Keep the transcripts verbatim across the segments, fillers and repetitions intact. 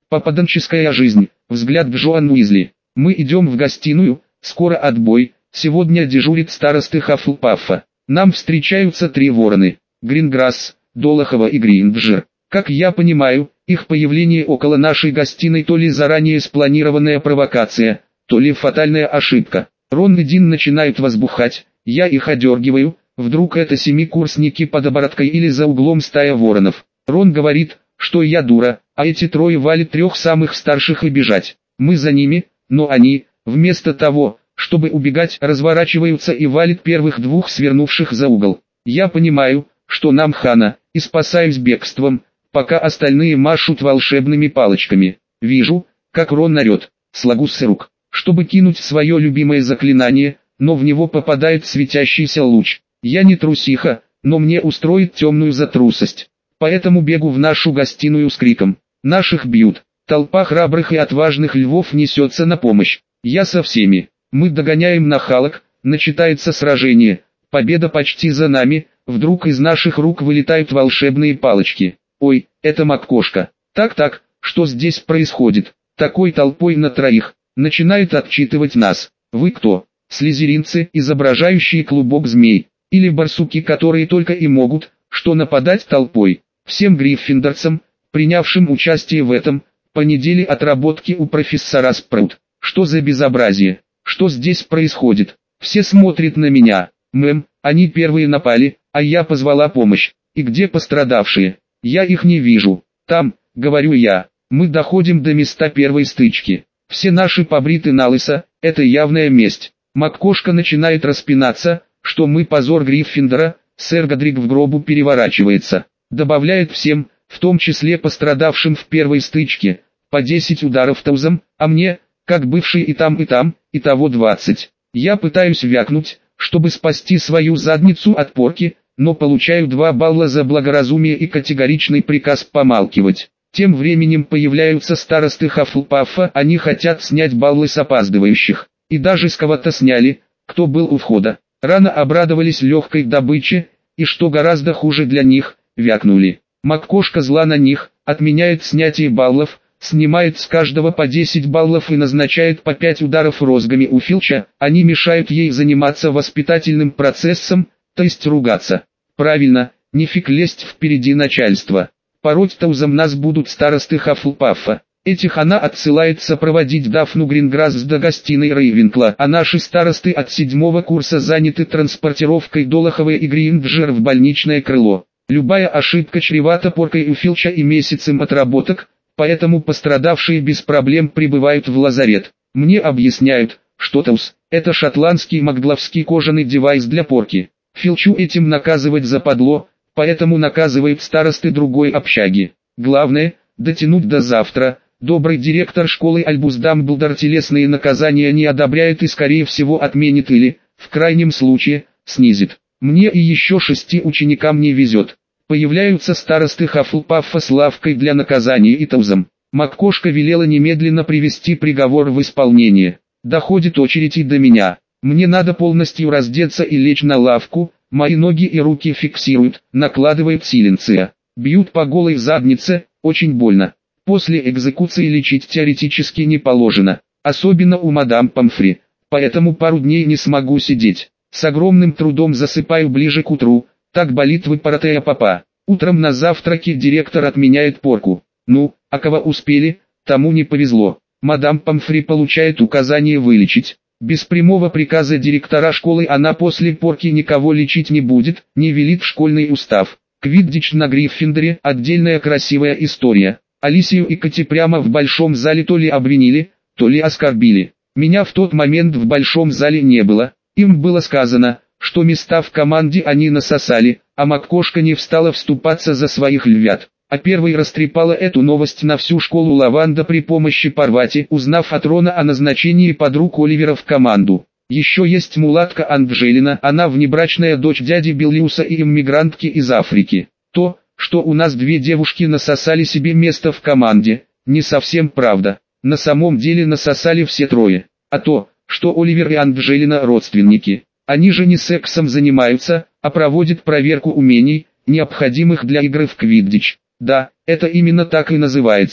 Попаданческая жизнь. Взгляд Джоан Уизли. Мы идем в гостиную, скоро отбой, сегодня дежурит старосты Хаффлпаффа. Нам встречаются три ворона. Гринграсс, Долохова и Гринджер. Как я понимаю, их появление около нашей гостиной то ли заранее спланированная провокация, то ли фатальная ошибка. Рон и Дин начинают возбухать, я их одергиваю, вдруг это семикурсники под обороткой или за углом стая воронов. Рон говорит, что я дура, а эти трое валят трех самых старших и бежать. Мы за ними, но они, вместо того, чтобы убегать, разворачиваются и валят первых двух свернувших за угол. Я понимаю, что нам хана, и спасаюсь бегством, пока остальные машут волшебными палочками. Вижу, как Рон орет, слагу с рук, чтобы кинуть свое любимое заклинание, но в него попадает светящийся луч. Я не трусиха, но мне устроит темную за трусость. Поэтому бегу в нашу гостиную с криком. Наших бьют. Толпа храбрых и отважных львов несется на помощь. Я со всеми. Мы догоняем нахалок, начинается сражение. Победа почти за нами. Вдруг из наших рук вылетают волшебные палочки. Ой, это Маккошка. Так-так, что здесь происходит? Такой толпой на троих. Начинают отчитывать нас. Вы кто? Слизеринцы, изображающие клубок змей. Или барсуки, которые только и могут, что нападать толпой. Всем гриффиндорцам, принявшим участие в этом, по неделе отработки у профессора Спраут. Что за безобразие? Что здесь происходит? Все смотрят на меня. Мэм, они первые напали, а я позвала помощь. И где пострадавшие? Я их не вижу. Там, говорю я. Мы доходим до места первой стычки. Все наши побриты налысо, это явная месть. Маккошка начинает распинаться, что мы позор Гриффиндора, сэр Годрик в гробу переворачивается. Добавляет всем, в том числе пострадавшим в первой стычке, по десять ударов таузом, а мне, как бывший и там и там, и того двадцать. Я пытаюсь вякнуть, чтобы спасти свою задницу от порки, но получаю два балла за благоразумие и категоричный приказ помалкивать. Тем временем появляются старосты Хаффлпаффа, они хотят снять баллы с опаздывающих. И даже с кого-то сняли, кто был у входа. Рано обрадовались легкой добыче, и что гораздо хуже для них, вякнули. Маккошка зла на них, отменяет снятие баллов, снимает с каждого по десять баллов и назначает по пять ударов розгами у Филча, они мешают ей заниматься воспитательным процессом, то есть ругаться. Правильно, нифиг лезть впереди начальства. Пороть таузом нас будут старосты Хаффлпаффа. Этих она отсылает сопроводить Дафну Гринграсс до гостиной Рейвенкла, а наши старосты от седьмого курса заняты транспортировкой Долохова и Гринджер в больничное крыло. Любая ошибка чревата поркой у Филча и месяцем отработок, поэтому пострадавшие без проблем прибывают в лазарет. Мне объясняют, что тауз – это шотландский макглавский кожаный девайс для порки. Филчу этим наказывать западло, поэтому наказывает старосты другой общаги. Главное – дотянуть до завтра. Добрый директор школы Альбус Дамблдор телесные наказания не одобряет и скорее всего отменит или, в крайнем случае, снизит. Мне и еще шести ученикам не везет. Появляются старосты Хаффлпаффа с лавкой для наказания и таузом. Маккошка велела немедленно привести приговор в исполнение. Доходит очередь и до меня. Мне надо полностью раздеться и лечь на лавку, мои ноги и руки фиксируют, накладывают силенция. Бьют по голой заднице, очень больно. После экзекуции лечить теоретически не положено, особенно у мадам Помфри, поэтому пару дней не смогу сидеть. С огромным трудом засыпаю ближе к утру, так болит выпоротая попа. Утром на завтраке директор отменяет порку. Ну, а кого успели, тому не повезло. Мадам Помфри получает указание вылечить. Без прямого приказа директора школы она после порки никого лечить не будет, не велит школьный устав. Квиддич на Гриффиндоре – отдельная красивая история. Алисию и Кати прямо в большом зале то ли обвинили, то ли оскорбили. Меня в тот момент в большом зале не было. Им было сказано, что места в команде они насосали, а Маккошка не встала вступаться за своих львят. А первой растрепала эту новость на всю школу Лаванда при помощи Парвати, узнав от Рона о назначении подруг Оливера в команду. Еще есть мулатка Анджелина, она внебрачная дочь дяди Беллиуса и иммигрантки из Африки. То, что у нас две девушки насосали себе место в команде, не совсем правда. На самом деле насосали все трое. А то, что Оливер и Анджелина родственники. Они же не сексом занимаются, а проводят проверку умений, необходимых для игры в квиддич. Да, это именно так и называется.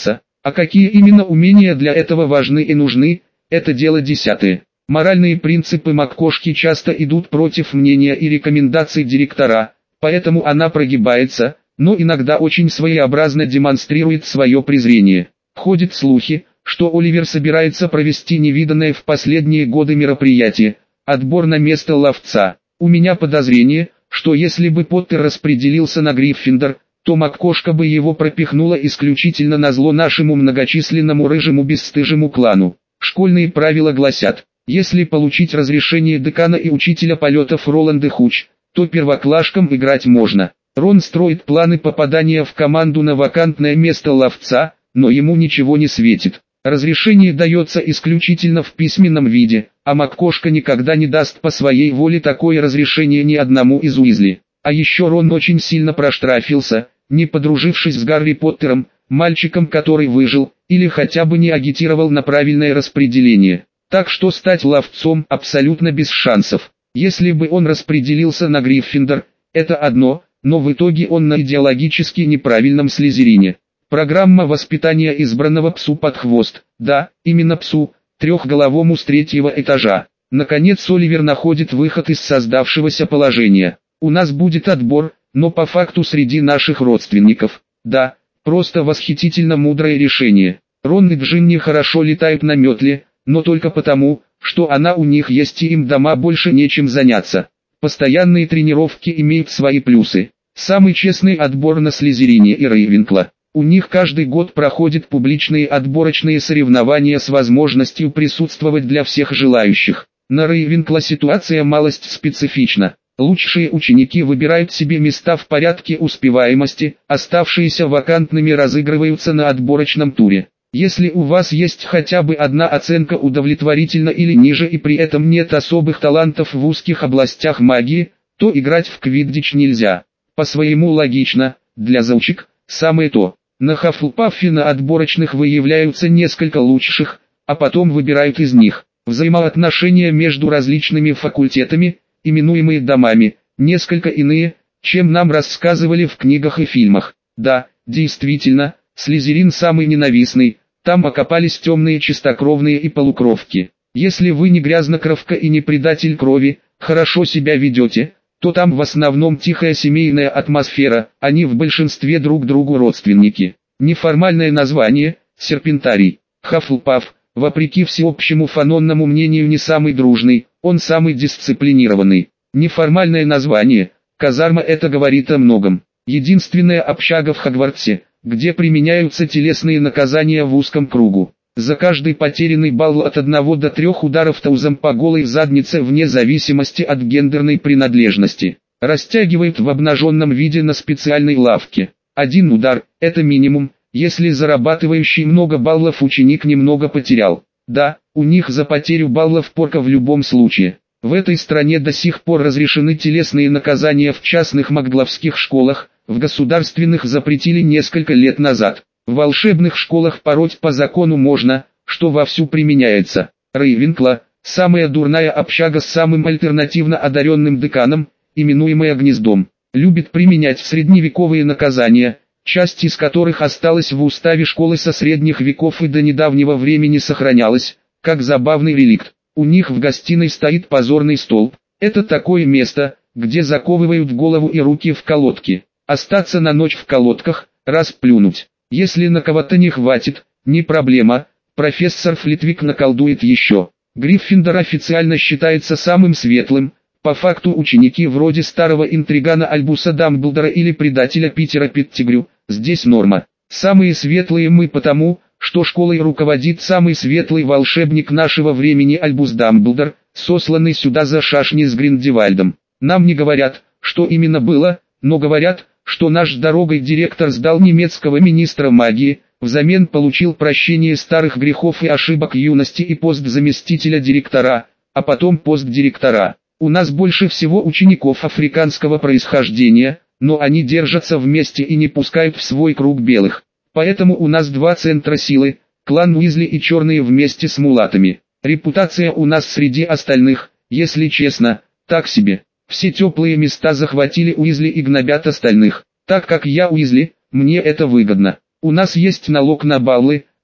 А какие именно умения для этого важны и нужны, это дело десятое. Моральные принципы МакКошки часто идут против мнения и рекомендаций директора, поэтому она прогибается, но иногда очень своеобразно демонстрирует свое презрение. Ходят слухи, что Оливер собирается провести невиданное в последние годы мероприятие – отбор на место ловца. У меня подозрение, что если бы Поттер распределился на Гриффиндор, то МакКошка бы его пропихнула исключительно назло нашему многочисленному рыжему бесстыжему клану. Школьные правила гласят, если получить разрешение декана и учителя полетов Роланда Хуч, то первоклашкам играть можно. Рон строит планы попадания в команду на вакантное место ловца, но ему ничего не светит. Разрешение дается исключительно в письменном виде, а МакКошка никогда не даст по своей воле такое разрешение ни одному из Уизли. А еще Рон очень сильно проштрафился, не подружившись с Гарри Поттером, мальчиком, который выжил, или хотя бы не агитировал на правильное распределение. Так что стать ловцом абсолютно без шансов. Если бы он распределился на Гриффиндор, это одно, но в итоге он на идеологически неправильном Слизерине. Программа воспитания избранного псу под хвост, да, именно псу, трехголовому с третьего этажа. Наконец Оливер находит выход из создавшегося положения. У нас будет отбор, но по факту среди наших родственников. Да, просто восхитительно мудрое решение. Рон и Джинни хорошо летают на метле, но только потому, что она у них есть и им дома больше нечем заняться. Постоянные тренировки имеют свои плюсы. Самый честный отбор на Слизерине и Рейвенкла. У них каждый год проходят публичные отборочные соревнования с возможностью присутствовать для всех желающих. На Рейвенкла ситуация малость специфична. Лучшие ученики выбирают себе места в порядке успеваемости, оставшиеся вакантными разыгрываются на отборочном туре. Если у вас есть хотя бы одна оценка удовлетворительно или ниже и при этом нет особых талантов в узких областях магии, то играть в квиддич нельзя. По-своему логично, для заучек самое то. На Хафлпаффе на отборочных выявляются несколько лучших, а потом выбирают из них. Взаимоотношения между различными факультетами, именуемые домами, несколько иные, чем нам рассказывали в книгах и фильмах. Да, действительно, Слизерин самый ненавистный, там окопались темные чистокровные и полукровки. Если вы не грязнокровка и не предатель крови, хорошо себя ведете, то там в основном тихая семейная атмосфера, они в большинстве друг другу родственники. Неформальное название – Серпентарий. Хафлпафф, вопреки всеобщему фанонному мнению, не самый дружный, он самый дисциплинированный. Неформальное название – Казарма, это говорит о многом. Единственная общага в Хогвартсе, где применяются телесные наказания в узком кругу. За каждый потерянный балл от одного до трех ударов таузом по голой заднице вне зависимости от гендерной принадлежности. Растягивают в обнаженном виде на специальной лавке. Один удар – это минимум, если зарабатывающий много баллов ученик немного потерял. Да, у них за потерю баллов порка в любом случае. В этой стране до сих пор разрешены телесные наказания в частных магловских школах, в государственных запретили несколько лет назад. В волшебных школах пороть по закону можно, что вовсю применяется. Рейвенкла – самая дурная общага с самым альтернативно одаренным деканом, именуемая Гнездом. Любит применять средневековые наказания, часть из которых осталась в уставе школы со средних веков и до недавнего времени сохранялась, как забавный реликт. У них в гостиной стоит позорный столб. Это такое место, где заковывают голову и руки в колодки. Остаться на ночь в колодках, расплюнуть. Если на кого-то не хватит, не проблема, профессор Флитвик наколдует еще. Гриффиндор официально считается самым светлым, по факту ученики вроде старого интригана Альбуса Дамблдора или предателя Питера Петтигрю, здесь норма. Самые светлые мы потому, что школой руководит самый светлый волшебник нашего времени Альбус Дамблдор, сосланный сюда за шашни с Гриндевальдом. Нам не говорят, что именно было, но говорят, что наш дорогой директор сдал немецкого министра магии, взамен получил прощение старых грехов и ошибок юности и пост заместителя директора, а потом пост директора. У нас больше всего учеников африканского происхождения, но они держатся вместе и не пускают в свой круг белых. Поэтому у нас два центра силы, клан Уизли и черные вместе с мулатами. Репутация у нас среди остальных, если честно, так себе. Все теплые места захватили Уизли и гнобят остальных. Так как я Уизли, мне это выгодно. У нас есть налог на баллы,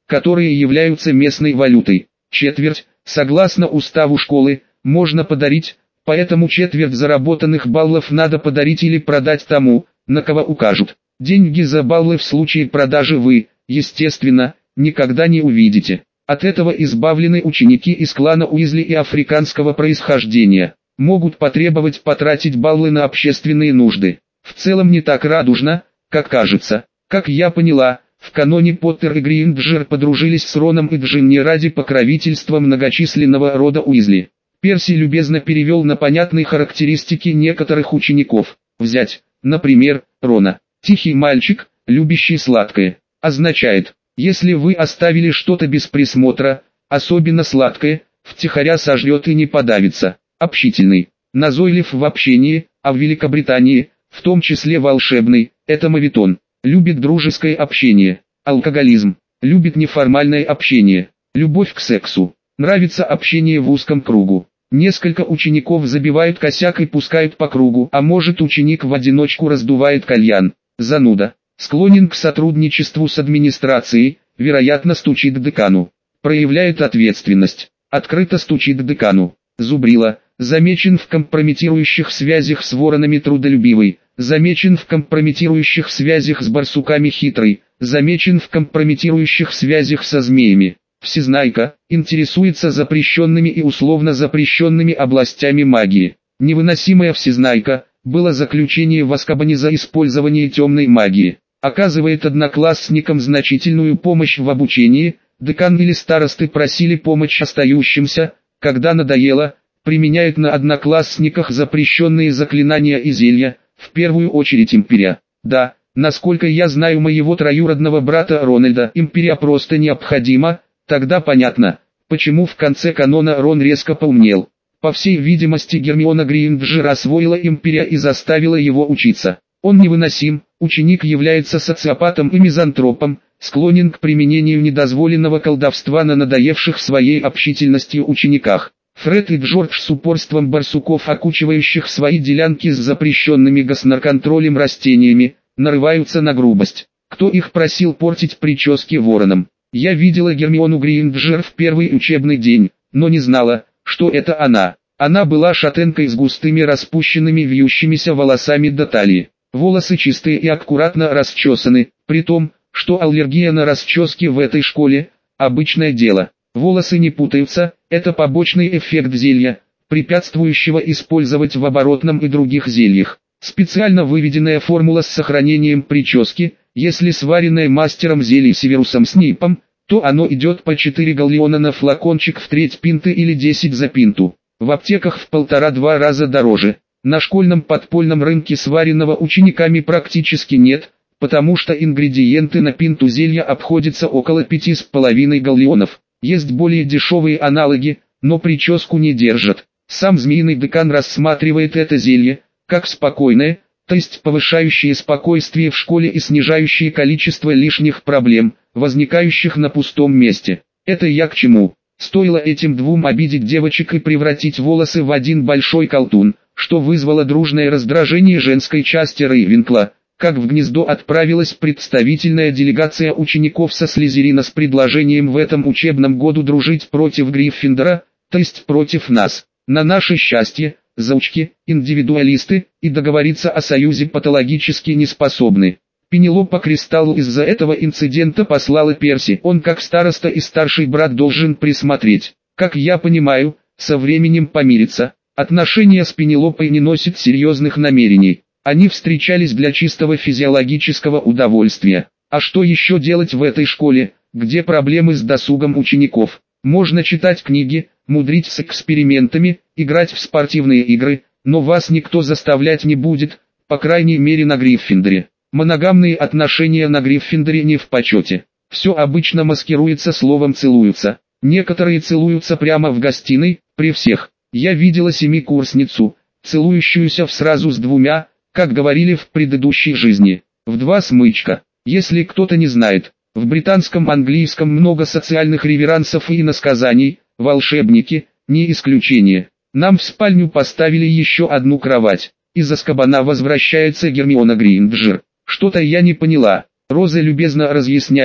которые являются местной валютой. Четверть, согласно уставу школы, можно подарить, поэтому четверть заработанных баллов надо подарить или продать тому, на кого укажут. Деньги за баллы в случае продажи вы, естественно, никогда не увидите. От этого избавлены ученики из клана Уизли и африканского происхождения. Могут потребовать потратить баллы на общественные нужды. В целом не так радужно, как кажется. Как я поняла, в каноне Поттер и Грейнджер подружились с Роном и Джинни ради покровительства многочисленного рода Уизли. Перси любезно перевел на понятные характеристики некоторых учеников. Взять, например, Рона. Тихий мальчик, любящий сладкое. Означает, если вы оставили что-то без присмотра, особенно сладкое, втихаря сожрет и не подавится. Общительный. Назойлив в общении, а в Великобритании, в том числе волшебный, это моветон. Любит дружеское общение. Алкоголизм. Любит неформальное общение. Любовь к сексу. Нравится общение в узком кругу. Несколько учеников забивают косяк и пускают по кругу, а может ученик в одиночку раздувает кальян. Зануда. Склонен к сотрудничеству с администрацией, вероятно стучит к декану. Проявляет ответственность. Открыто стучит к декану. Зубрила. Замечен в компрометирующих связях с воронами трудолюбивый. Замечен в компрометирующих связях с барсуками хитрый. Замечен в компрометирующих связях со змеями. Всезнайка, интересуется запрещенными и условно запрещенными областями магии. Невыносимая всезнайка, было заключение в Азкабане за использование темной магии. Оказывает одноклассникам значительную помощь в обучении, декан или старосты просили помощь остающимся, когда надоело, применяет на одноклассниках запрещенные заклинания и зелья, в первую очередь империя. Да, насколько я знаю моего троюродного брата Рональда, империя просто необходима. Тогда понятно, почему в конце канона Рон резко поумнел. По всей видимости Гермиона Грейнджер освоила империя и заставила его учиться. Он невыносим, ученик является социопатом и мизантропом, склонен к применению недозволенного колдовства на надоевших своей общительностью учениках. Фред и Джордж с упорством барсуков, окучивающих свои делянки с запрещенными госнарконтролем растениями, нарываются на грубость. Кто их просил портить прически вороном? Я видела Гермиону Грейнджер в первый учебный день, но не знала, что это она. Она была шатенкой с густыми распущенными вьющимися волосами до талии. Волосы чистые и аккуратно расчесаны, при том, что аллергия на расчески в этой школе – обычное дело. Волосы не путаются, это побочный эффект зелья, препятствующего использовать в оборотном и других зельях. Специально выведенная формула с сохранением прически, если сваренная мастером зелье Северусом Снейпом, то оно идет по четыре галлеона на флакончик в треть пинты или десять за пинту. В аптеках в полтора-два раза дороже. На школьном подпольном рынке сваренного учениками практически нет, потому что ингредиенты на пинту зелья обходятся около пяти с половиной галлеонов. Есть более дешевые аналоги, но прическу не держат. Сам змеиный декан рассматривает это зелье, как спокойное, то есть повышающее спокойствие в школе и снижающее количество лишних проблем, возникающих на пустом месте. Это я к чему? Стоило этим двум обидеть девочек и превратить волосы в один большой колтун, что вызвало дружное раздражение женской части Рейвенкла, как в гнездо отправилась представительная делегация учеников со Слизерина с предложением в этом учебном году дружить против Гриффиндора, то есть против нас. На наше счастье, заучки, индивидуалисты, и договориться о союзе патологически не способны. Пенелопа Кристаллу из-за этого инцидента послала Перси. Он как староста и старший брат должен присмотреть. Как я понимаю, со временем помириться. Отношения с Пенелопой не носят серьезных намерений. Они встречались для чистого физиологического удовольствия. А что еще делать в этой школе, где проблемы с досугом учеников? Можно читать книги, мудрить с экспериментами, играть в спортивные игры, но вас никто заставлять не будет, по крайней мере на Гриффиндоре. Моногамные отношения на Гриффиндоре не в почете. Все обычно маскируется словом «целуются». Некоторые целуются прямо в гостиной, при всех. Я видела семикурсницу, целующуюся в сразу с двумя, как говорили в предыдущей жизни, в два смычка. Если кто-то не знает, в британском английском много социальных реверансов и иносказаний, волшебники, не исключение. Нам в спальню поставили еще одну кровать. Из Азкабана возвращается Гермиона Грейнджер. Что-то я не поняла. Роза любезно разъясняет,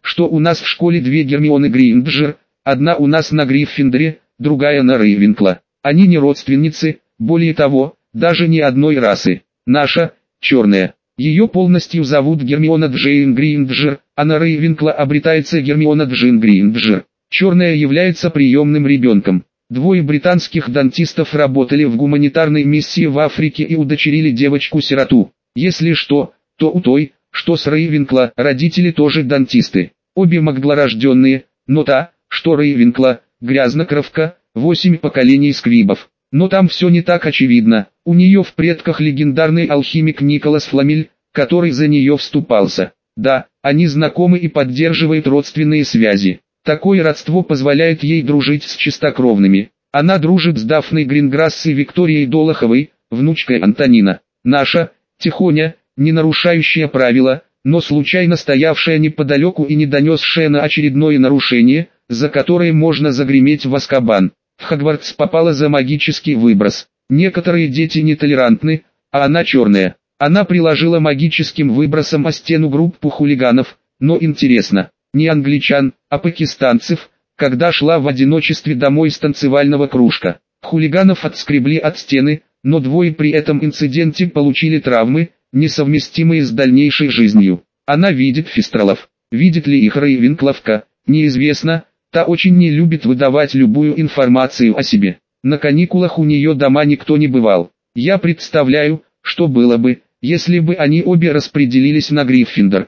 что у нас в школе две Гермионы Грейнджер, одна у нас на Гриффиндоре, другая на Рейвенкла. Они не родственницы, более того, даже не одной расы. Наша, черная. Ее полностью зовут Гермиона Джейн Грейнджер, а на Рейвенкла обретается Гермиона Джин Грейнджер. Черная является приемным ребенком. Двое британских дантистов работали в гуманитарной миссии в Африке и удочерили девочку-сироту. Если что, то у той, что с Рейвенкла, родители тоже дантисты. Обе маглорожденные, но та, что Рейвенкла, грязнокровка, восемь поколений сквибов. Но там все не так очевидно. У нее в предках легендарный алхимик Николас Фламель, который за нее вступался. Да, они знакомы и поддерживают родственные связи. Такое родство позволяет ей дружить с чистокровными. Она дружит с Дафной Гринграсс и Викторией Долоховой, внучкой Антонина. Наша, Тихоня, не нарушающая правила, но случайно стоявшая неподалеку и не донесшая на очередное нарушение, за которое можно загреметь в Азкабан. В Хогвартс попала за магический выброс. Некоторые дети нетолерантны, а она черная. Она приложила магическим выбросом о стену группу хулиганов, но интересно, не англичан, а пакистанцев, когда шла в одиночестве домой с танцевального кружка. Хулиганов отскребли от стены, но двое при этом инциденте получили травмы, несовместимые с дальнейшей жизнью. Она видит фистралов. Видит ли их Рейвенкловка, неизвестно, та очень не любит выдавать любую информацию о себе. На каникулах у нее дома никто не бывал. Я представляю, что было бы, если бы они обе распределились на Гриффиндор.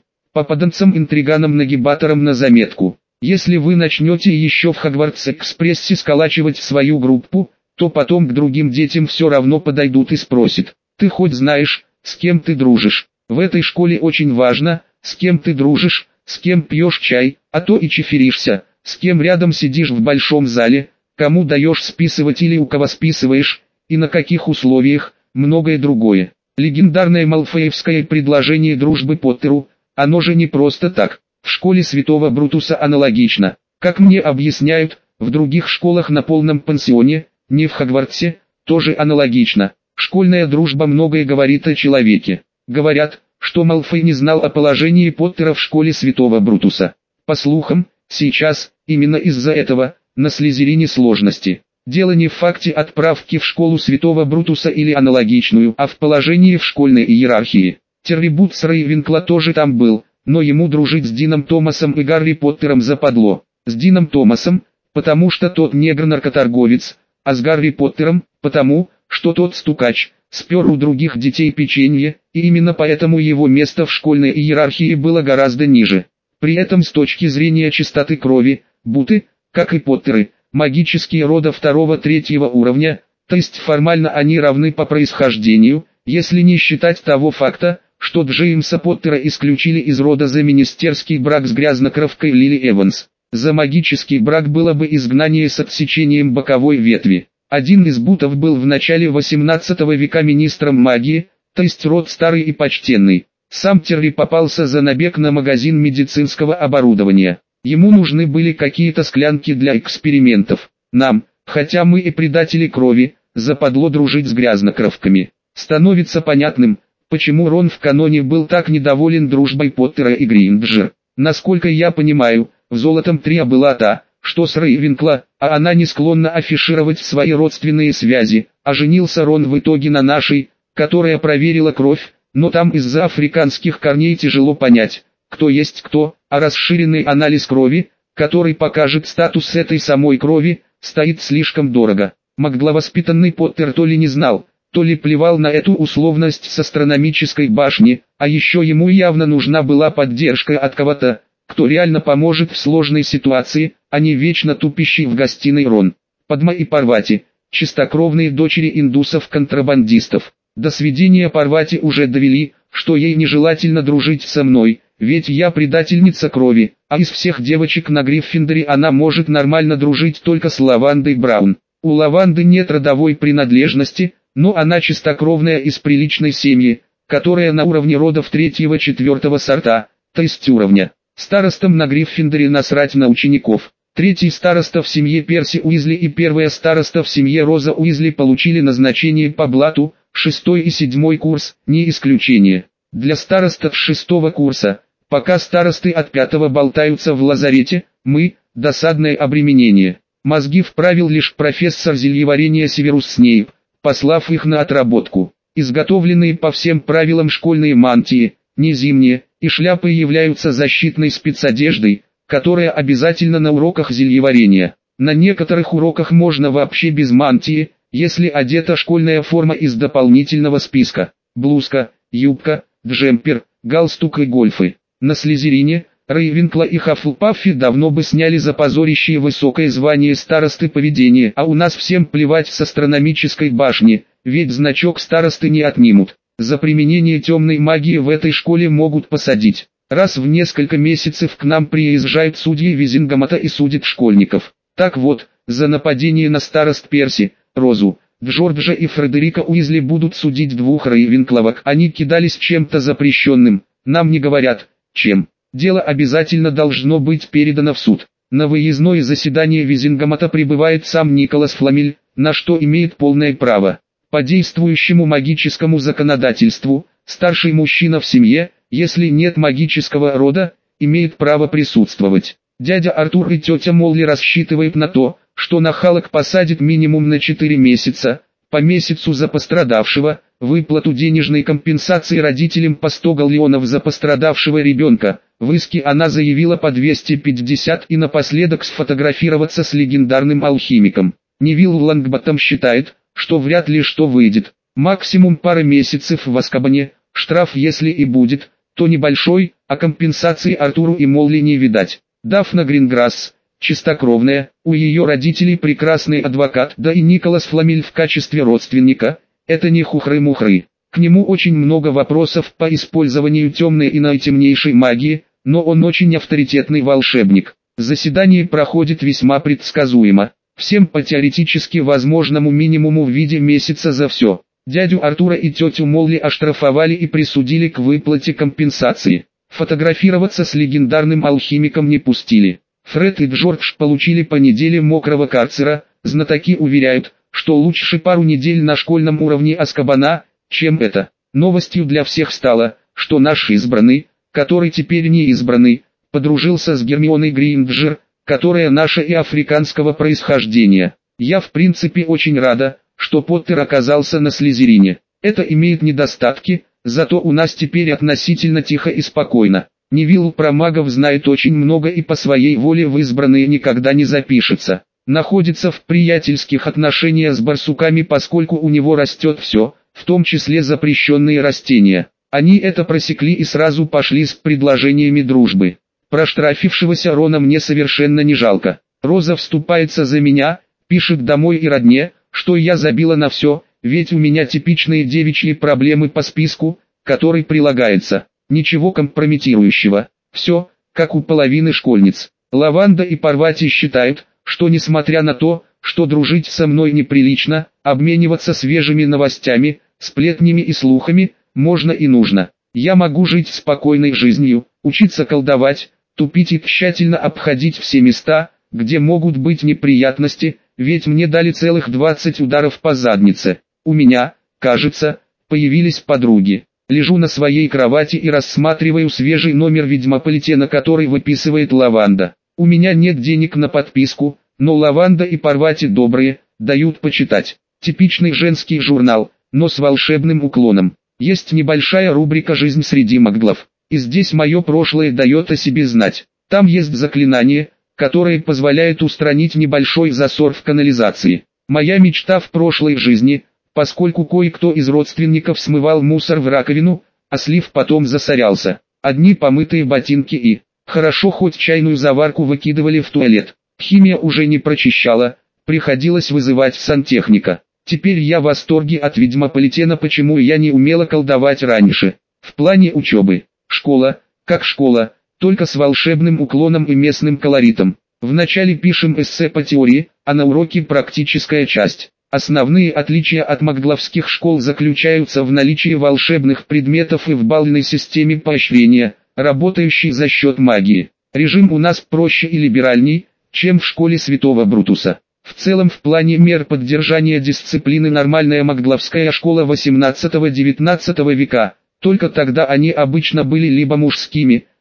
Попаданцам-интриганам-нагибаторам на заметку. Если вы начнете еще в Хогвартс-экспрессе сколачивать свою группу, то потом к другим детям все равно подойдут и спросят: ты хоть знаешь, с кем ты дружишь? В этой школе очень важно, с кем ты дружишь, с кем пьешь чай, а то и чефиришься, с кем рядом сидишь в большом зале, кому даешь списывать или у кого списываешь, и на каких условиях, многое другое. Легендарное малфоевское предложение дружбы Поттеру, оно же не просто так. В школе Святого Брутуса аналогично. Как мне объясняют, в других школах на полном пансионе, не в Хогвартсе, тоже аналогично. Школьная дружба многое говорит о человеке. Говорят, что Малфой не знал о положении Поттера в школе Святого Брутуса. По слухам, сейчас, именно из-за этого, на Слизерине сложности. Дело не в факте отправки в школу Святого Брутуса или аналогичную, а в положении в школьной иерархии. Терри Бутс Рейвенкла тоже там был, но ему дружить с Дином Томасом и Гарри Поттером западло. С Дином Томасом, потому что тот негр-наркоторговец, а с Гарри Поттером, потому, что тот стукач, спер у других детей печенье, и именно поэтому его место в школьной иерархии было гораздо ниже. При этом с точки зрения чистоты крови, Буты, как и Поттеры, магические рода второго-третьего уровня, то есть формально они равны по происхождению, если не считать того факта, что Джеймса Поттера исключили из рода за министерский брак с грязнокровкой Лили Эванс. За магический брак было бы изгнание с отсечением боковой ветви. Один из Бутов был в начале восемнадцатого века министром магии, то есть род старый и почтенный. Сам Терри попался за набег на магазин медицинского оборудования. Ему нужны были какие-то склянки для экспериментов. Нам, хотя мы и предатели крови, западло дружить с грязнокровками. Становится понятным, почему Рон в каноне был так недоволен дружбой Поттера и Гринджер. Насколько я понимаю, в Золотом Трио была та, что с Рейвенкла, а она не склонна афишировать свои родственные связи, а женился Рон в итоге на нашей, которая проверила кровь, но там из-за африканских корней тяжело понять, кто есть кто, а расширенный анализ крови, который покажет статус этой самой крови, стоит слишком дорого. Магловоспитанный Поттер то ли не знал, то ли плевал на эту условность с астрономической башни, а еще ему явно нужна была поддержка от кого-то, кто реально поможет в сложной ситуации, а не вечно тупящий в гостиной Рон. Падма и Парвати, чистокровные дочери индусов-контрабандистов. До сведения Парвати уже довели, что ей нежелательно дружить со мной, ведь я предательница крови, а из всех девочек на Гриффиндоре она может нормально дружить только с Лавандой Браун. У Лаванды нет родовой принадлежности, но она чистокровная из приличной семьи, которая на уровне родов третьего-четвертого сорта, то есть уровня. Старостам на Гриффиндоре насрать на учеников. Третий староста в семье Перси Уизли и первая староста в семье Роза Уизли получили назначение по блату, шестой и седьмой курс, не исключение. Для старостов шестого курса, Пока старосты от пятого болтаются в лазарете, мы – досадное обременение. Мозги вправил лишь профессор зельеварения Северус Снейп, послав их на отработку. Изготовленные по всем правилам школьные мантии, не зимние, и шляпы являются защитной спецодеждой, которая обязательна на уроках зельеварения. На некоторых уроках можно вообще без мантии, если одета школьная форма из дополнительного списка: блузка, юбка, джемпер, галстук и гольфы. На Слизерине, Рейвенкла и Хаффлпаффе давно бы сняли за позорящее высокое звание старосты поведения, а у нас всем плевать с астрономической башни, ведь значок старосты не отнимут. За применение темной магии в этой школе могут посадить. Раз в несколько месяцев к нам приезжают судьи Визингамата и судят школьников. Так вот, за нападение на старост Перси, Розу, Джорджа и Фредерика Уизли будут судить двух Рейвенкловок. Они кидались чем-то запрещенным, нам не говорят, чем. Дело обязательно должно быть передано в суд. На выездное заседание Визингамата прибывает сам Николас Фламель, на что имеет полное право. По действующему магическому законодательству, старший мужчина в семье, если нет магического рода, имеет право присутствовать. Дядя Артур и тетя Молли рассчитывают на то, что нахалок посадит минимум на четыре месяца, по месяцу за пострадавшего, выплату денежной компенсации родителям по сто галлеонов за пострадавшего ребенка. В иске она заявила по двести пятьдесят и напоследок сфотографироваться с легендарным алхимиком. Невилл Лангботтом считает, что вряд ли что выйдет. Максимум пара месяцев в Азкабане, штраф если и будет, то небольшой, а компенсации Артуру и Молли не видать. Дафна Гринграсс, чистокровная, у ее родителей прекрасный адвокат, да и Николас Фламель в качестве родственника, это не хухры-мухры. К нему очень много вопросов по использованию темной и наитемнейшей магии, но он очень авторитетный волшебник. Заседание проходит весьма предсказуемо. Всем по теоретически возможному минимуму в виде месяца за все. Дядю Артура и тетю Молли оштрафовали и присудили к выплате компенсации. Фотографироваться с легендарным алхимиком не пустили. Фред и Джордж получили по неделе мокрого карцера. Знатоки уверяют, что лучше пару недель на школьном уровне Азкабана, чем это. Новостью для всех стало, что наш избранный, который теперь не избранный, подружился с Гермионой Грейнджер, которая наша и африканского происхождения. Я в принципе очень рада, что Поттер оказался на Слизерине. Это имеет недостатки, зато у нас теперь относительно тихо и спокойно. Невилл про магов знает очень много и по своей воле в избранные никогда не запишется. Находится в приятельских отношениях с барсуками, поскольку у него растет все, в том числе запрещенные растения. Они это просекли и сразу пошли с предложениями дружбы. Проштрафившегося Рона мне совершенно не жалко. Роза вступается за меня, пишет домой и родне, что я забила на все, ведь у меня типичные девичьи проблемы по списку, который прилагается. Ничего компрометирующего. Все, как у половины школьниц. Лаванда и Парвати считают, что несмотря на то, что дружить со мной неприлично, обмениваться свежими новостями, сплетнями и слухами, можно и нужно. Я могу жить спокойной жизнью, учиться колдовать, тупить и тщательно обходить все места, где могут быть неприятности, ведь мне дали целых двадцать ударов по заднице. У меня, кажется, появились подруги. Лежу на своей кровати и рассматриваю свежий номер Ведьмополитена, который выписывает Лаванда. У меня нет денег на подписку, но Лаванда и Парвати добрые, дают почитать. Типичный женский журнал, но с волшебным уклоном. Есть небольшая рубрика «Жизнь среди маглов». И здесь мое прошлое дает о себе знать. Там есть заклинание, которое позволяет устранить небольшой засор в канализации. Моя мечта в прошлой жизни, поскольку кое-кто из родственников смывал мусор в раковину, а слив потом засорялся. Одни помытые ботинки и, хорошо хоть чайную заварку выкидывали в туалет. Химия уже не прочищала, приходилось вызывать сантехника. Теперь я в восторге от Ведьмополитена, почему я не умела колдовать раньше. В плане учебы, школа, как школа, только с волшебным уклоном и местным колоритом. Вначале пишем эссе по теории, а на уроке практическая часть. Основные отличия от магловских школ заключаются в наличии волшебных предметов и в балльной системе поощрения, работающей за счет магии. Режим у нас проще и либеральней, чем в школе Святого Брутуса. В целом в плане мер поддержания дисциплины нормальная магловская школа восемнадцатого-девятнадцатого века, только тогда они обычно были либо мужскими,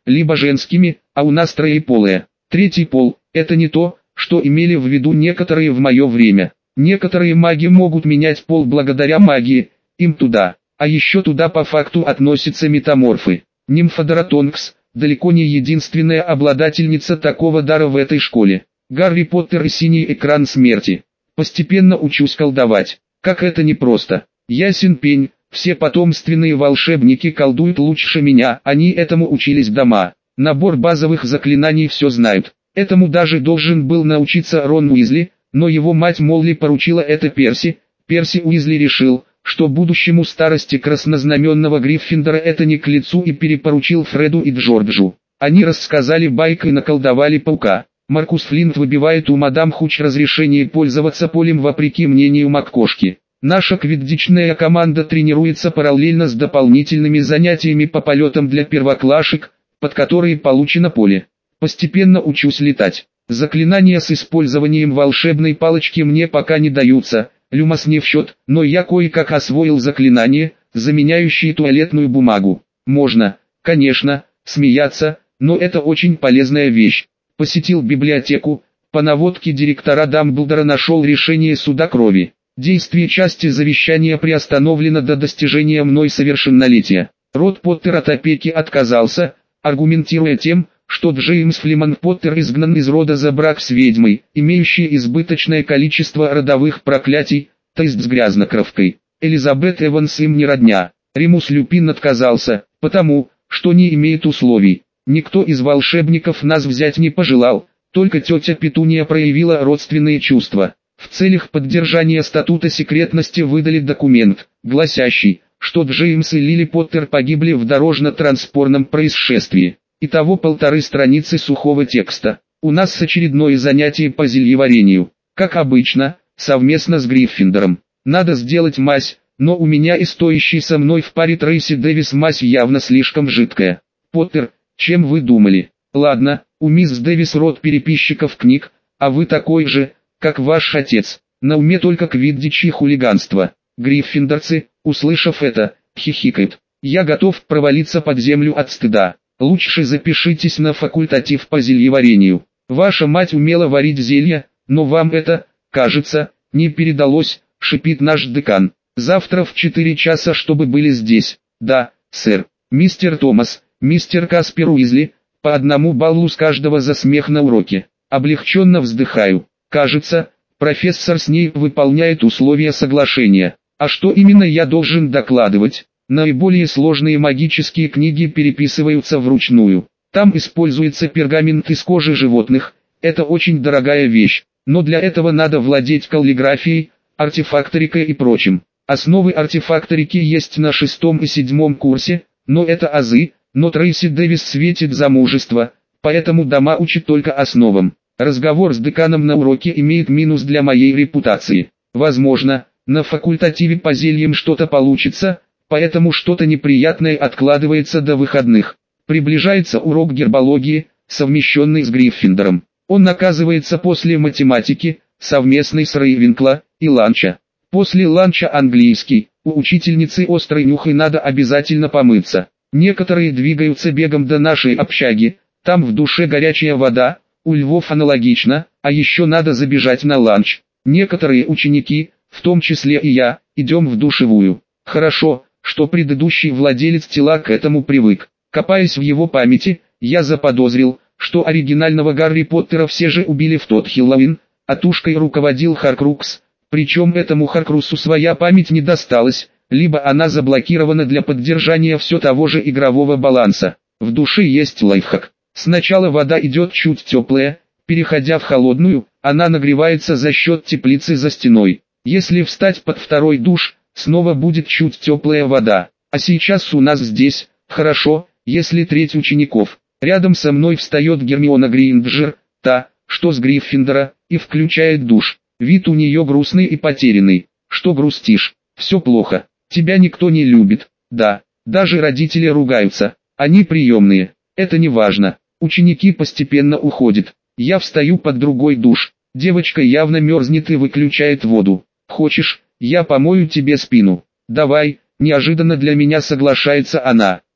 либо женскими, а у нас троеполые. Третий пол – это не то, что имели в виду некоторые в мое время. Некоторые маги могут менять пол благодаря магии, им туда. А еще туда по факту относятся метаморфы. Нимфодоротонкс – далеко не единственная обладательница такого дара в этой школе. Гарри Поттер и синий экран смерти. Постепенно учусь колдовать. Как это непросто. Ясен пень, все потомственные волшебники колдуют лучше меня, они этому учились дома. Набор базовых заклинаний все знают. Этому даже должен был научиться Рон Уизли, но его мать Молли поручила это Перси. Перси Уизли решил, что будущему старости краснознаменного Гриффиндора это не к лицу, и перепоручил Фреду и Джорджу. Они рассказали байк и наколдовали паука. Маркус Флинт выбивает у мадам Хуч разрешение пользоваться полем вопреки мнению МакКошки. Наша квиддичная команда тренируется параллельно с дополнительными занятиями по полетам для первоклашек, под которые получено поле. Постепенно учусь летать. Заклинания с использованием волшебной палочки мне пока не даются, люмос не в счет, но я кое-как освоил заклинания, заменяющие туалетную бумагу. Можно, конечно, смеяться, но это очень полезная вещь. Посетил библиотеку, по наводке директора Дамблдора нашел решение суда крови. Действие части завещания приостановлено до достижения мной совершеннолетия. Род Поттер от опеки отказался, аргументируя тем, что Джеймс Флемонг Поттер изгнан из рода за брак с ведьмой, имеющей избыточное количество родовых проклятий, то есть с грязнокровкой. Элизабет Эванс им не родня. Ремус Люпин отказался, потому, что не имеет условий. Никто из волшебников нас взять не пожелал, только тетя Петуния проявила родственные чувства. В целях поддержания статута секретности выдали документ, гласящий, что Джеймс и Лили Поттер погибли в дорожно-транспортном происшествии. Итого полторы страницы сухого текста. У нас очередное занятие по зельеварению. Как обычно, совместно с Гриффиндором. Надо сделать мазь, но у меня и стоящий со мной в паре Трейси Дэвис мазь явно слишком жидкая. Поттер, чем вы думали? Ладно, у мисс Дэвис род переписчиков книг, а вы такой же, как ваш отец. На уме только квиддич и хулиганство. Гриффиндорцы, услышав это, хихикают. Я готов провалиться под землю от стыда. Лучше запишитесь на факультатив по зельеварению. Ваша мать умела варить зелья, но вам это, кажется, не передалось, шипит наш декан. Завтра в четыре часа, чтобы были здесь. Да, сэр. Мистер Томас, мистер Каспер Уизли, по одному баллу с каждого за смех на уроке. Облегченно вздыхаю. Кажется, профессор с ней выполняет условия соглашения. А что именно я должен докладывать? Наиболее сложные магические книги переписываются вручную. Там используется пергамент из кожи животных. Это очень дорогая вещь, но для этого надо владеть каллиграфией, артефакторикой и прочим. Основы артефакторики есть на шестом и седьмом курсе, но это азы, но Трейси Дэвис светит замужество, поэтому дома учат только основам. Разговор с деканом на уроке имеет минус для моей репутации. Возможно, на факультативе по зельям что-то получится, поэтому что-то неприятное откладывается до выходных. Приближается урок гербологии, совмещенный с Гриффиндором. Он оказывается после математики, совместной с Рейвенкло, и ланча. После ланча английский, у учительницы острый нюх и надо обязательно помыться. Некоторые двигаются бегом до нашей общаги, там в душе горячая вода, у львов аналогично, а еще надо забежать на ланч. Некоторые ученики, в том числе и я, идем в душевую. Хорошо, что предыдущий владелец тела к этому привык. Копаясь в его памяти, я заподозрил, что оригинального Гарри Поттера все же убили в тот Хэллоуин, а тушкой руководил Хоркрукс, причем этому Хоркрусу своя память не досталась, либо она заблокирована для поддержания все того же игрового баланса. В душе есть лайфхак. Сначала вода идет чуть теплая, переходя в холодную, она нагревается за счет теплицы за стеной. Если встать под второй душ, снова будет чуть теплая вода. А сейчас у нас здесь, хорошо, если треть учеников. Рядом со мной встает Гермиона Грейнджер, та, что с Гриффиндора, и включает душ. Вид у нее грустный и потерянный. Что грустишь? Все плохо. Тебя никто не любит. Да, даже родители ругаются. Они приемные. Это не важно. Ученики постепенно уходят. Я встаю под другой душ. Девочка явно мерзнет и выключает воду. Хочешь, я помою тебе спину? Давай, неожиданно для меня соглашается она.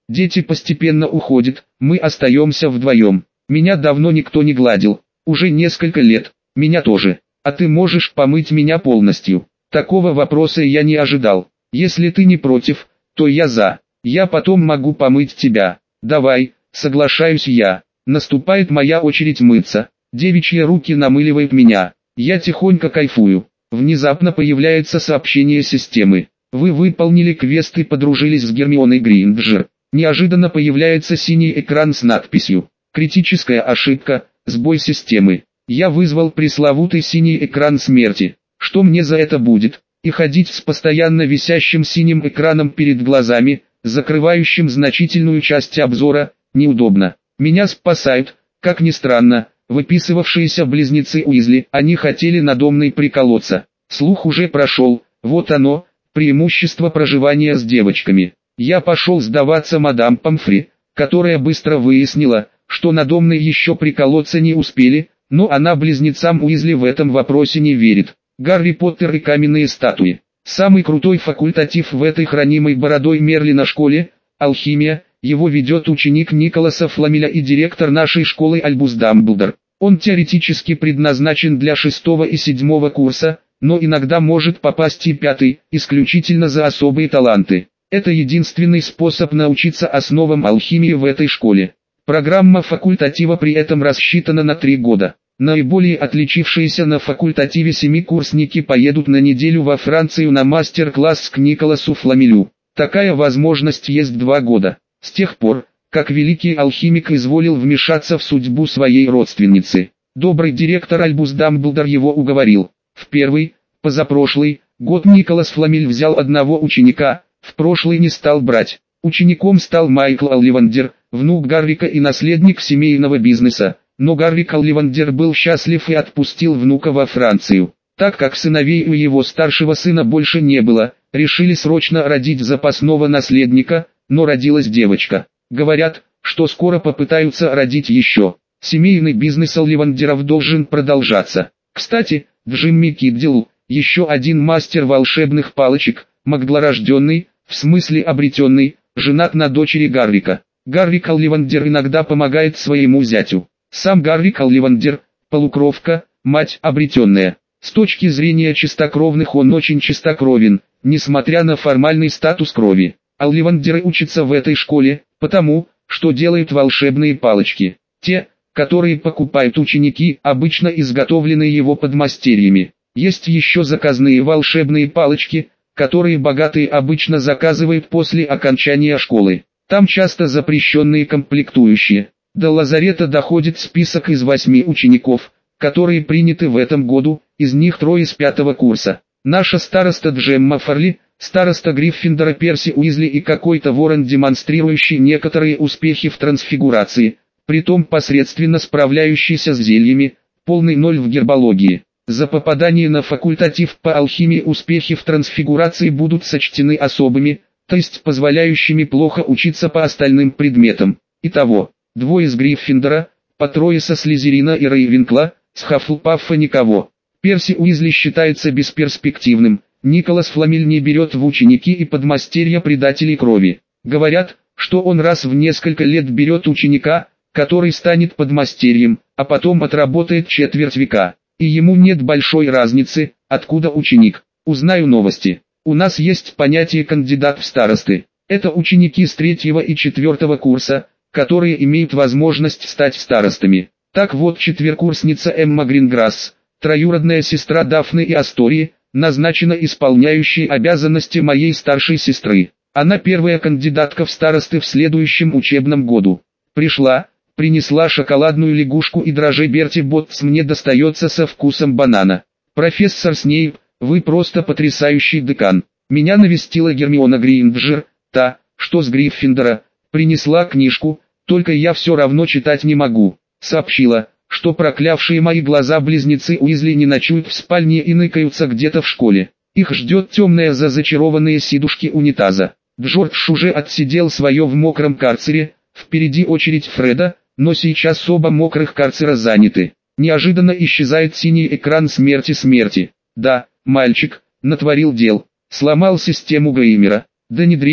Дети постепенно уходят, мы остаемся вдвоем. Меня давно никто не гладил, уже несколько лет, меня тоже. А ты можешь помыть меня полностью? Такого вопроса я не ожидал. Если ты не против, то я за. Я потом могу помыть тебя. Давай, соглашаюсь я. Наступает моя очередь мыться. Девичьи руки намыливают меня. Я тихонько кайфую. Внезапно появляется сообщение системы. Вы выполнили квест и подружились с Гермионой Грейнджер. Неожиданно появляется синий экран с надписью «Критическая ошибка, сбой системы». Я вызвал пресловутый синий экран смерти. Что мне за это будет? И ходить с постоянно висящим синим экраном перед глазами, закрывающим значительную часть обзора, неудобно. Меня спасают, как ни странно, выписывавшиеся близнецы Уизли. Они хотели надо мной приколоться. Слух уже прошел, вот оно, преимущество проживания с девочками. Я пошел сдаваться мадам Помфри, которая быстро выяснила, что надо мной еще приколоться не успели, но она близнецам Уизли в этом вопросе не верит. Гарри Поттер и каменные статуи. Самый крутой факультатив в этой хранимой бородой Мерлина школе – алхимия. Его ведет ученик Николаса Фламеля и директор нашей школы Альбус Дамблдор. Он теоретически предназначен для шестого и седьмого курса, но иногда может попасть и пятый, исключительно за особые таланты. Это единственный способ научиться основам алхимии в этой школе. Программа факультатива при этом рассчитана на три года. Наиболее отличившиеся на факультативе семикурсники поедут на неделю во Францию на мастер-класс к Николасу Фламелю. Такая возможность есть два года. С тех пор, как великий алхимик изволил вмешаться в судьбу своей родственницы, добрый директор Альбус Дамблдор его уговорил. В первый, позапрошлый, год Николас Фламель взял одного ученика, в прошлый не стал брать. Учеником стал Майкл Олливандер, внук Гаррика и наследник семейного бизнеса, но Гаррик Олливандер был счастлив и отпустил внука во Францию. Так как сыновей у его старшего сына больше не было, решили срочно родить запасного наследника, но родилась девочка. Говорят, что скоро попытаются родить еще. Семейный бизнес Олливандеров должен продолжаться. Кстати, Джимми Киддилл, еще один мастер волшебных палочек, магдлорожденный, в смысле обретенный, женат на дочери Гаррика. Гаррик Олливандер иногда помогает своему зятю. Сам Гаррик Олливандер, полукровка, мать обретенная. С точки зрения чистокровных он очень чистокровен, несмотря на формальный статус крови. Олливандеры учатся в этой школе, потому, что делают волшебные палочки. Те, которые покупают ученики, обычно изготовлены его подмастерьями. Есть еще заказные волшебные палочки, которые богатые обычно заказывают после окончания школы. Там часто запрещенные комплектующие. До лазарета доходит список из восьми учеников, которые приняты в этом году, из них трое с пятого курса. Наша староста Джемма Фарли, староста Гриффиндора Перси Уизли и какой-то ворон, демонстрирующий некоторые успехи в трансфигурации, притом посредственно справляющийся с зельями, полный ноль в гербологии. За попадание на факультатив по алхимии успехи в трансфигурации будут сочтены особыми, то есть позволяющими плохо учиться по остальным предметам. Итого, двое с Гриффиндора, по трое со Слизерина и Рейвенкла, с Хаффлпаффа никого. Перси Уизли считается бесперспективным, Николас Фламель не берет в ученики и подмастерья предателей крови. Говорят, что он раз в несколько лет берет ученика, который станет подмастерьем, а потом отработает четверть века. И ему нет большой разницы, откуда ученик. Узнаю новости. У нас есть понятие кандидат в старосты. Это ученики с третьего и четвертого курса, которые имеют возможность стать старостами. Так вот, четверокурсница Эмма Гринграсс, троюродная сестра Дафны и Астории, назначена исполняющей обязанности моей старшей сестры. Она первая кандидатка в старосты в следующем учебном году. Пришла, принесла шоколадную лягушку и дрожжи Берти Боттс мне достается со вкусом банана. Профессор Снейп, вы просто потрясающий декан. Меня навестила Гермиона Грейнджер, та, что с Гриффиндора, принесла книжку, только я все равно читать не могу. Сообщила, что проклявшие мои глаза близнецы Уизли не ночуют в спальне и ныкаются где-то в школе. Их ждет темная за зачарованные сидушки унитаза. Джордж уже отсидел свое в мокром карцере, впереди очередь Фреда, но сейчас оба мокрых карцера заняты. Неожиданно исчезает синий экран смерти смерти. Да, мальчик, натворил дел, сломал систему Геймера. Да не дрейфь,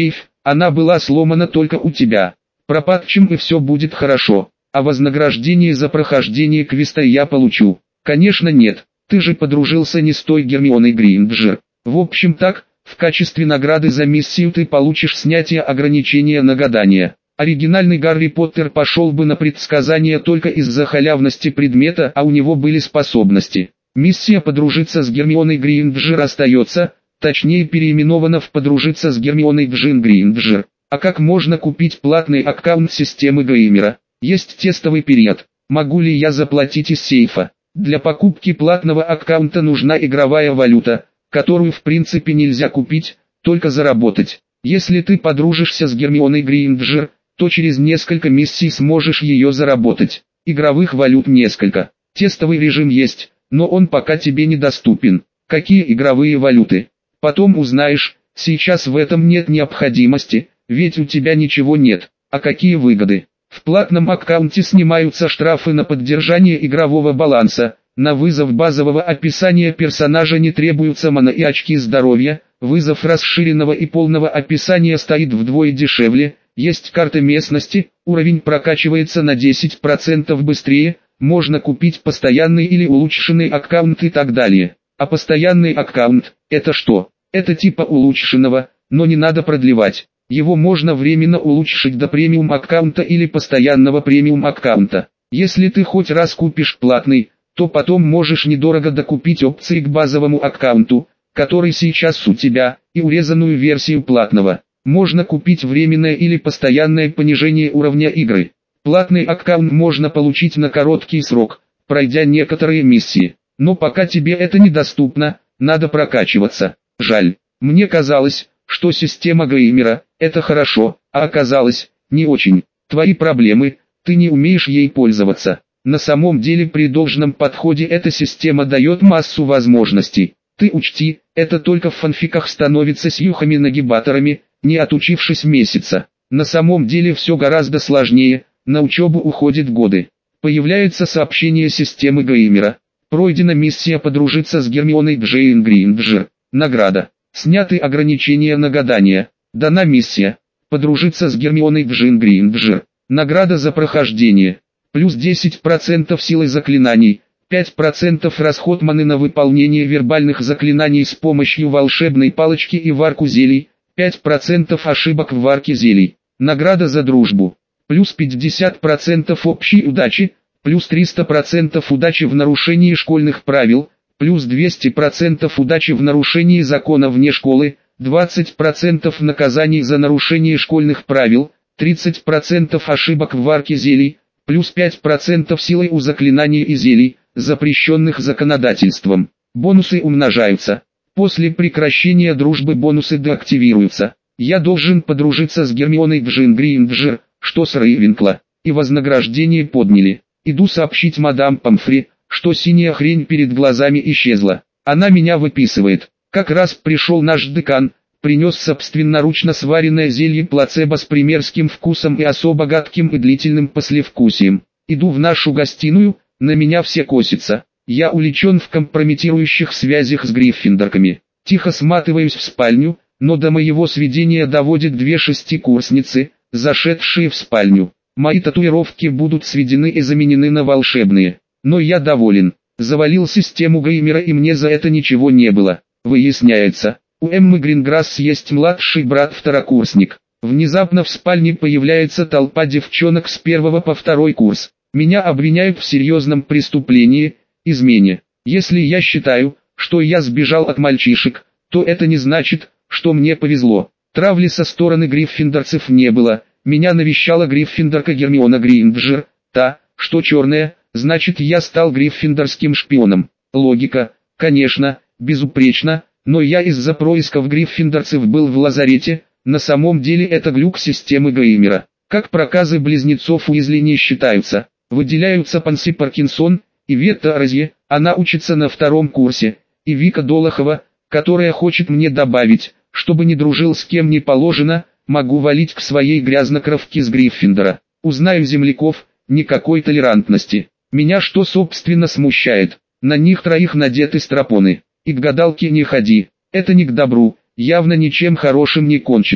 Она была сломана только у тебя. Пропатчим и все будет хорошо. А вознаграждение за прохождение квеста я получу. Конечно нет, ты же подружился не с той Гермионой Грейнджер. В общем так, в качестве награды за миссию ты получишь снятие ограничения на гадание. Оригинальный Гарри Поттер пошел бы на предсказание только из-за халявности предмета, а у него были способности. Миссия подружиться с Гермионой Грейнджер остается, точнее переименована в подружиться с Гермионой Джин Грейнджер. А как можно купить платный аккаунт системы Геймера? Есть тестовый период. Могу ли я заплатить из сейфа? Для покупки платного аккаунта нужна игровая валюта, которую в принципе нельзя купить, только заработать. Если ты подружишься с Гермионой Грейнджер, то через несколько миссий сможешь ее заработать. Игровых валют несколько. Тестовый режим есть, но он пока тебе недоступен. Какие игровые валюты? Потом узнаешь, сейчас в этом нет необходимости, ведь у тебя ничего нет. А какие выгоды? В платном аккаунте снимаются штрафы на поддержание игрового баланса, на вызов базового описания персонажа не требуются мана и очки здоровья, вызов расширенного и полного описания стоит вдвое дешевле, есть карта местности, уровень прокачивается на десять процентов быстрее, можно купить постоянный или улучшенный аккаунт и так далее. А постоянный аккаунт – это что? Это типа улучшенного, но не надо продлевать. Его можно временно улучшить до премиум аккаунта или постоянного премиум аккаунта. Если ты хоть раз купишь платный, то потом можешь недорого докупить опции к базовому аккаунту, который сейчас у тебя, и урезанную версию платного. Можно купить временное или постоянное понижение уровня игры. Платный аккаунт можно получить на короткий срок, пройдя некоторые миссии. Но пока тебе это недоступно, надо прокачиваться. Жаль, мне казалось, что система Геймера – это хорошо, а оказалось, не очень. Твои проблемы, ты не умеешь ей пользоваться. На самом деле при должном подходе эта система дает массу возможностей. Ты учти, это только в фанфиках становится с юхами-нагибаторами, не отучившись месяца. На самом деле все гораздо сложнее, на учебу уходят годы. Появляется сообщение системы Геймера. Пройдена миссия подружиться с Гермионой Джейн Грейнджер. Награда. Сняты ограничения на гадание. Дана миссия. Подружиться с Гермионой Джейн Грейнджер. Награда за прохождение. Плюс десять процентов силы заклинаний. пять процентов расход маны на выполнение вербальных заклинаний с помощью волшебной палочки и варку зелий. пять процентов ошибок в варке зелий. Награда за дружбу. Плюс пятьдесят процентов общей удачи. Плюс триста процентов удачи в нарушении школьных правил. Плюс двести процентов удачи в нарушении закона вне школы, двадцать процентов наказаний за нарушение школьных правил, тридцать процентов ошибок в варке зелий, плюс пять процентов силы у заклинаний и зелий, запрещенных законодательством. Бонусы умножаются. После прекращения дружбы бонусы деактивируются. Я должен подружиться с Гермионой Джин Грейнджер, что с Рейвенкла, и вознаграждение подняли. Иду сообщить мадам Помфри, что синяя хрень перед глазами исчезла. Она меня выписывает. Как раз пришел наш декан, принес собственноручно сваренное зелье плацебо с примерским вкусом и особо гадким и длительным послевкусием. Иду в нашу гостиную, на меня все косятся. Я увлечен в компрометирующих связях с гриффиндорками. Тихо сматываюсь в спальню, но до моего сведения доводят две шестикурсницы, зашедшие в спальню. Мои татуировки будут сведены и заменены на волшебные. Но я доволен. Завалил систему Геймера и мне за это ничего не было. Выясняется, у Эммы Гринграсс есть младший брат-второкурсник. Внезапно в спальне появляется толпа девчонок с первого по второй курс. Меня обвиняют в серьезном преступлении, измене. Если я считаю, что я сбежал от мальчишек, то это не значит, что мне повезло. Травли со стороны гриффиндорцев не было. Меня навещала гриффиндорка Гермиона Грейнджер, та, что черная. Значит, я стал гриффиндорским шпионом. Логика, конечно, безупречна, но я из-за происков гриффиндорцев был в лазарете, на самом деле это глюк системы Геймера. Как проказы близнецов Уизли не считаются, выделяются Панси Паркинсон и Ветта Розье, она учится на втором курсе, и Вика Долохова, которая хочет мне добавить, чтобы не дружил с кем не положено, могу валить к своей грязнокровке с Гриффиндора. Узнаю земляков, никакой толерантности. Меня что собственно смущает? На них троих надеты стропоны. И к гадалке не ходи. Это не к добру, явно ничем хорошим не кончится.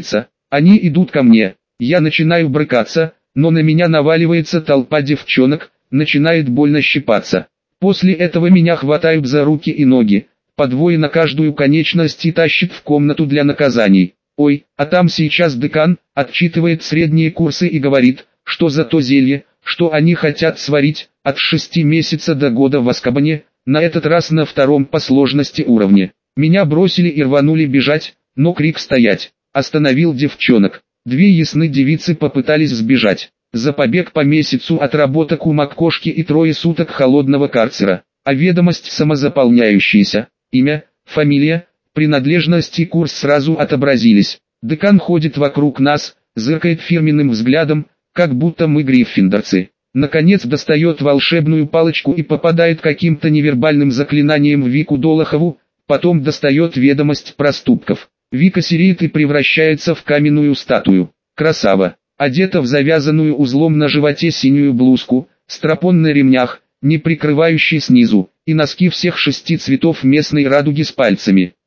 Они идут ко мне. Я начинаю брыкаться, но на меня наваливается толпа девчонок, начинает больно щипаться. После этого меня хватают за руки и ноги, по двое на каждую конечность и тащат в комнату для наказаний. Ой, а там сейчас декан, отчитывает средние курсы и говорит, что за то зелье, что они хотят сварить, от шести месяца до года в Азкабане, на этот раз на втором по сложности уровне. Меня бросили и рванули бежать, но крик стоять остановил девчонок. Две ясны девицы попытались сбежать. За побег по месяцу отработок у Маккошки и трое суток холодного карцера. А ведомость самозаполняющаяся. Имя, фамилия, принадлежность и курс сразу отобразились. Декан ходит вокруг нас, зыркает фирменным взглядом, как будто мы гриффиндорцы. Наконец достает волшебную палочку и попадает каким-то невербальным заклинанием в Вику Долохову, потом достает ведомость проступков. Вика сереет и превращается в каменную статую. Красава, одета в завязанную узлом на животе синюю блузку, стропон на ремнях, не прикрывающий снизу, и носки всех шести цветов местной радуги с пальцами.